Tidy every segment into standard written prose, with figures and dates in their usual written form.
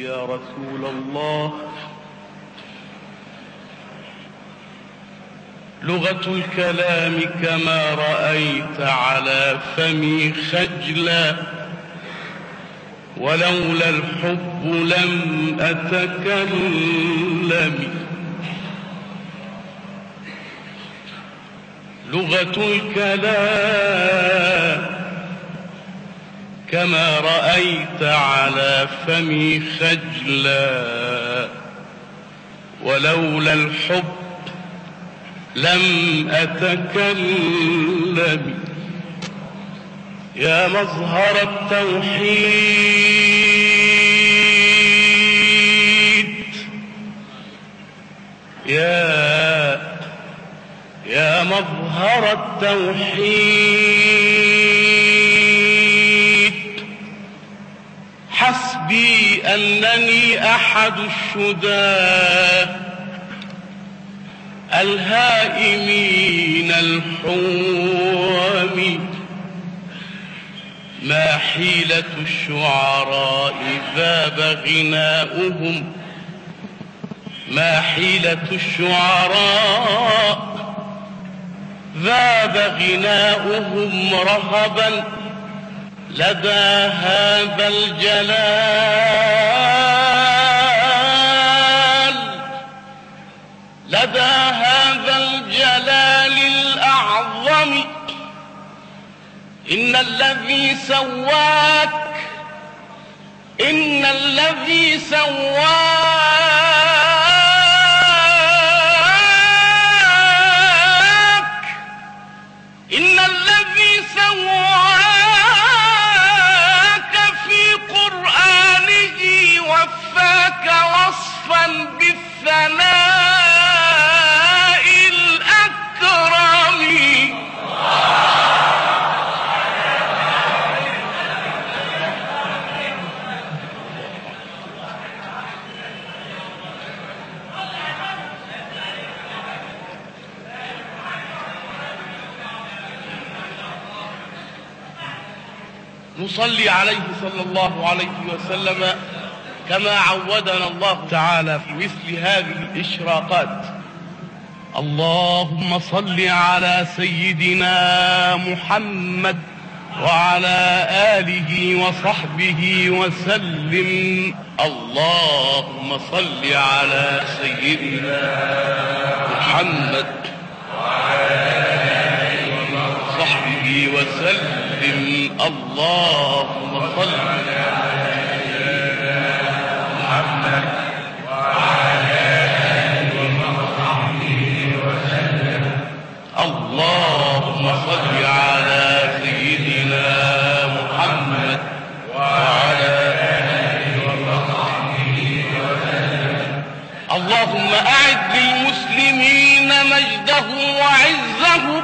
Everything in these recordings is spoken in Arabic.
يا رسول الله. لغة الكلام كما رأيت على فمي خجلا، ولولا الحب لم أتكلم. لغة الكلام كما رأيت على فمي خجلا، ولولا الحب لم أتكلم. يا مظهر التوحيد، يا مظهر التوحيد، حسبي أنني أحد الشداه الهائمين الحوام. ما حيلة الشعراء ذاب غناؤهم، ما حيلة الشعراء ذاب غناؤهم رهبا لدى هذا الجلال، لدى هذا الجلال الأعظم. إن الذي سواك، إن الذي سواك، إن الذي سواك في قرآنه وفاك وصفا بالثناء الأكرم. نصلي عليه صلى الله عليه وسلم كما عودنا الله تعالى في مثل هذه الإشراقات. اللهم صل على سيدنا محمد وعلى آله وصحبه وسلم. اللهم صل على سيدنا محمد وعلى آله وصحبه وسلم. اللهم صل على سيدنا محمد وعلى آله وصحبه وسلم. اللهم صل على سيدنا محمد وعلى آله وصحبه وسلم. اللهم أعد للمسلمين مجدهم وعزهم،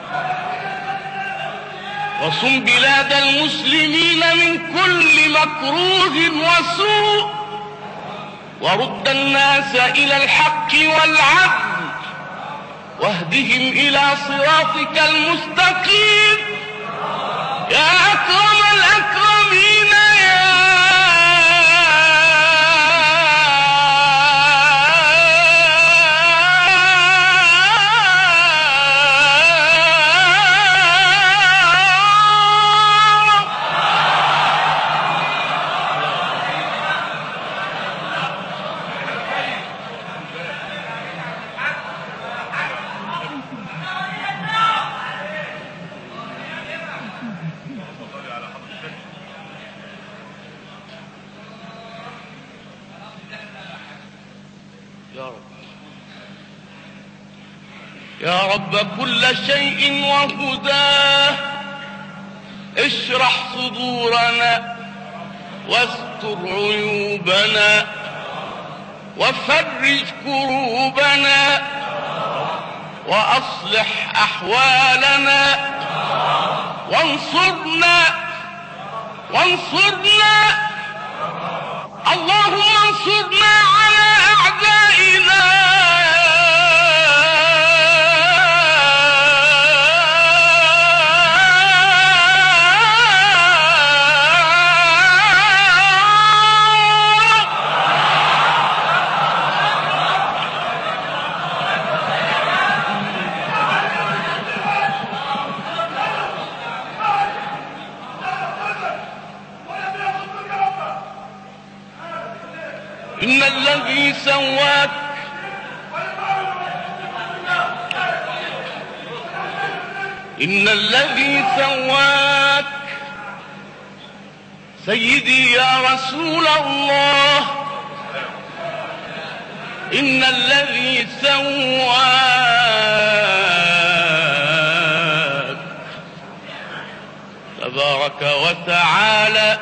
وصم بلاد المسلمين من كل مكروه وسوء، ورد الناس إلى الحق والعدل، واهدهم إلى صراطك المستقيم يا أكرم الأكرمين. يا رب كل شيء وهداه، اشرح صدورنا واستر عيوبنا وفرج كروبنا وأصلح أحوالنا، وانصرنا اللهم انصرنا على أعدائنا. إن الذي سواك إن الذي سواك سيدي يا رسول الله، إن الذي سواك تبارك وتعالى،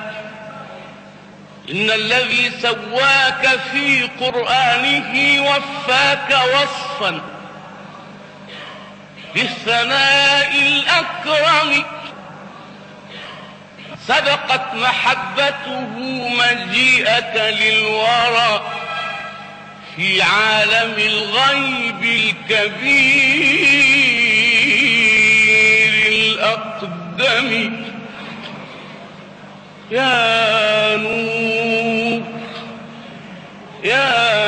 إن الذي سواك في قرآنه وفاك وصفا بالثناء الأكرم، سبقت محبته مجيئك للورى في عالم الغيب الكبير الأقدم. يا نور يا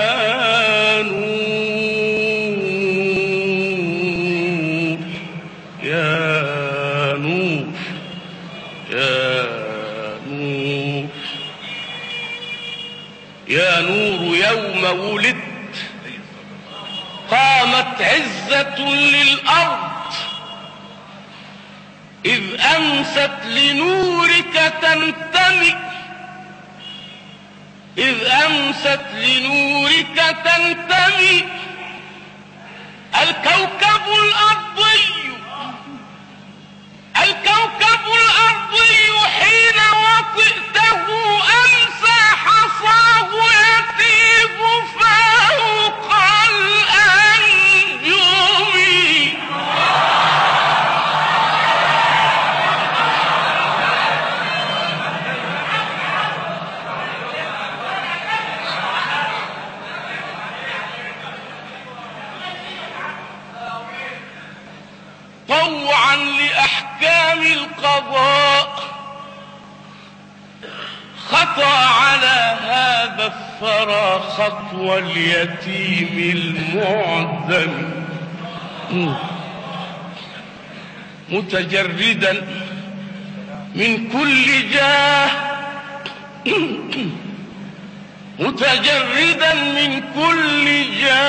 نور يا نور يا نور يا نور، يوم ولدت قامت عزة للأرض، إذ أمست لنورك تنتمي، إذ أمست لنورك تنتمي. الكوكب الأرضي حين وطئته أمسى حصاه يتيب فوق الأنجم. طوعا لأحكام القضاء خطى على هذا الثرى خطوى اليتيم المعدم، متجردا من كل جاه، متجردا من كل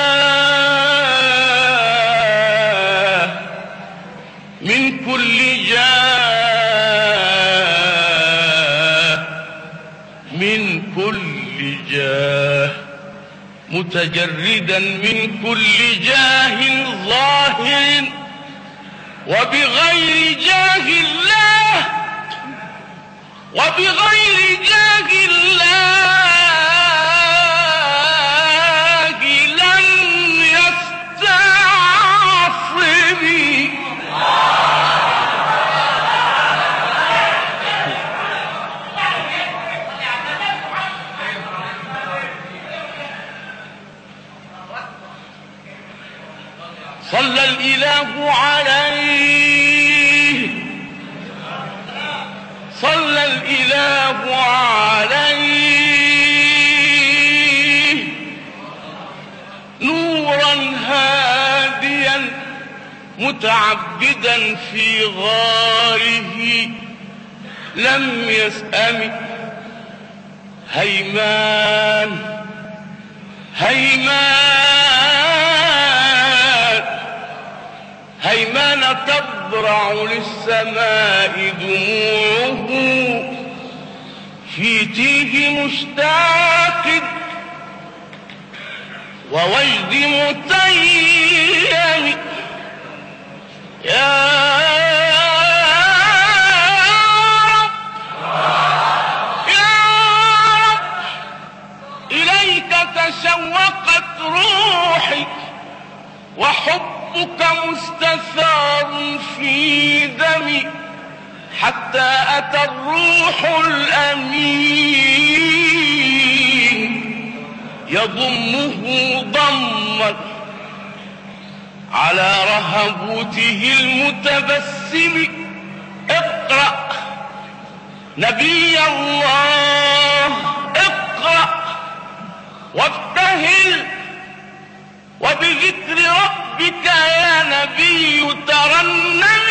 جاه، من كل جاه، من كل جاه، متجردا من كل جاه ظاهر وبغير جاه الله، وبغير جاه الله لن يستعصم. صلى الإله عليه، صلى الإله عليه، نورا هاديا متعبدا في غاره لم يسأم. هيمان هيمان تضرع للسماء دموعه في تيه مشتاق ووجد متيم. يا رب يا رب إليك تشوقت روحي وحبك مستثار في دمي، حتى أتى الروح الأمين يضمه ضما على رهبوته المتبسم. اقرأ نبي الله، اقرأ وابتهل، وبذكر ربك يا نبي ترنم.